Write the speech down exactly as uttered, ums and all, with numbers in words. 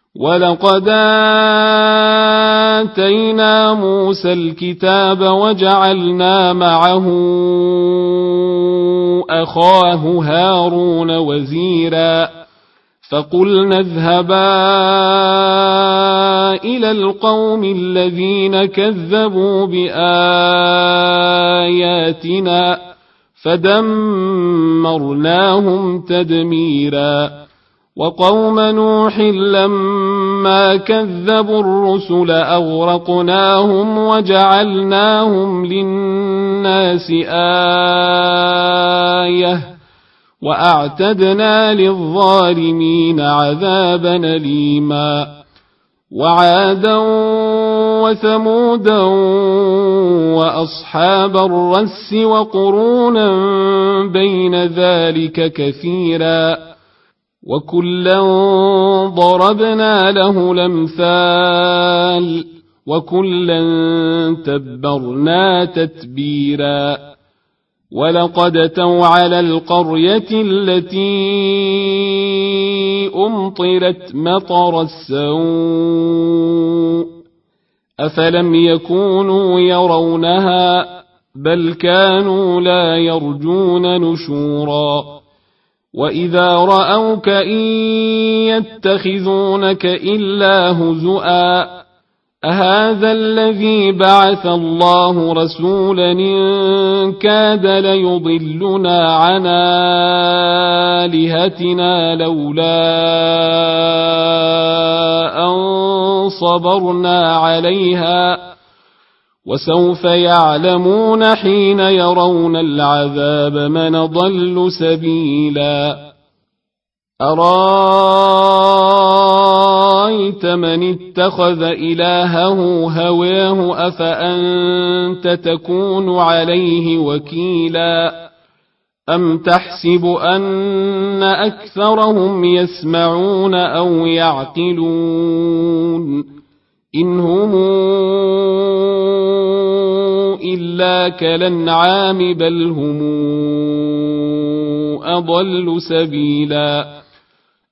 ولقد آتينا موسى الكتاب وجعلنا معه أخاه هارون وزيرا فقلنا اذهبا إلى القوم الذين كذبوا بآياتنا فدمرناهم تدميرا وقوم نوح لما كذبوا الرسل أغرقناهم وجعلناهم للناس آية وأعتدنا للظالمين عذابا أليما وعادا وثمودا وأصحاب الرس وقرونا بين ذلك كثيرا وكلا ضربنا له الأمثال وكلا تبرنا تتبيرا ولقد أتوا على القرية التي أمطرت مطر السوء أفلم يكونوا يرونها بل كانوا لا يرجون نشورا وإذا رأوك إن يتخذونك إلا هزؤا أهذا الذي بعث الله رسولا إن كاد ليضلنا عن آلهتنا لولا أن صبرنا عليها وسوف يعلمون حين يرون العذاب من ضل سبيلا أرأيت من اتخذ إلهه هواه أفأنت تكون عليه وكيلا أم تحسب أن أكثرهم يسمعون أو يعقلون إن هم إلا كالأنعام بل هم أضل سبيلا